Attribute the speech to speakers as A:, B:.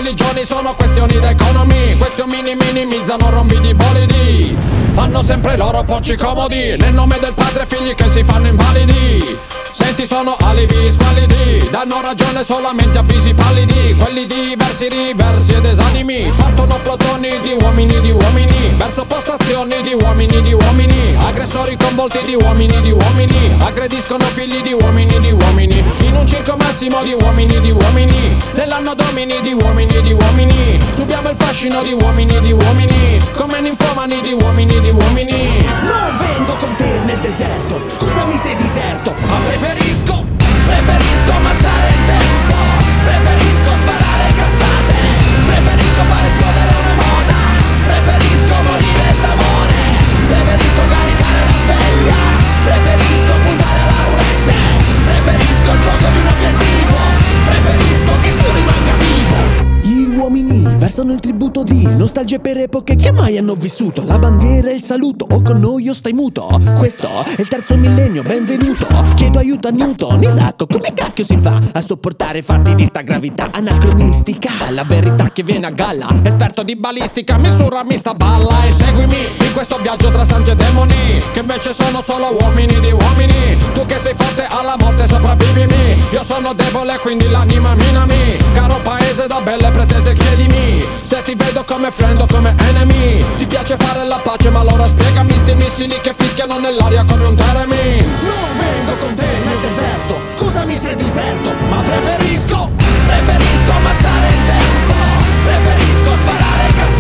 A: religioni sono questioni d'economia. Questi omini minimizzano rombi di bolidi, fanno sempre i loro porci comodi, nel nome del padre figli che si fanno invalidi. Senti, sono alibi squallidi, danno ragione solamente a visi pallidi. Quelli diversi, riversi ed esanimi, partono plotoni di uomini verso postazioni di uomini, aggressori con volti di uomini, aggrediscono figli di uomini, in un circo massimo di uomini, nell'anno domini di uomini, subiamo il fascino di uomini, come ninfomani di uomini.
B: Non vengo con te nel deserto, scusami se diserto, ma preferisco ammazzare il tempo, preferisco sparare cazzate, preferisco far esplodere una moda, preferisco morire d'amore, preferisco caricare la sveglia, preferisco puntare alla roulette, preferisco il fuoco di un obiettivo, preferisco che tu rimanga vivo. Gli uomini versano il tributo di nostalgie per epoche che mai hanno vissuto. La bandiera e il saluto, o con noi o stai muto. Questo è il terzo millennio, benvenuto. Chiedo aiuto a Newton, Isacco, come cacchio si fa a sopportare fatti di sta gravità anacronistica? La verità che viene a galla, esperto di balistica, misurami sta balla e seguimi in questo viaggio tra santi e demoni, che invece sono solo uomini di uomini. Tu che sei forte alla morte sopravvivimi, io sono debole quindi l'anima minami. Caro paese da belle pretese chiedimi, se ti vedo come friend o come enemy. Ti piace fare la pace ma allora spiegami sti missili che fischiano nell'aria come un Jeremy. Non vengo con te nel deserto, scusami se diserto, ma preferisco ammazzare il tempo, preferisco sparare cazzate,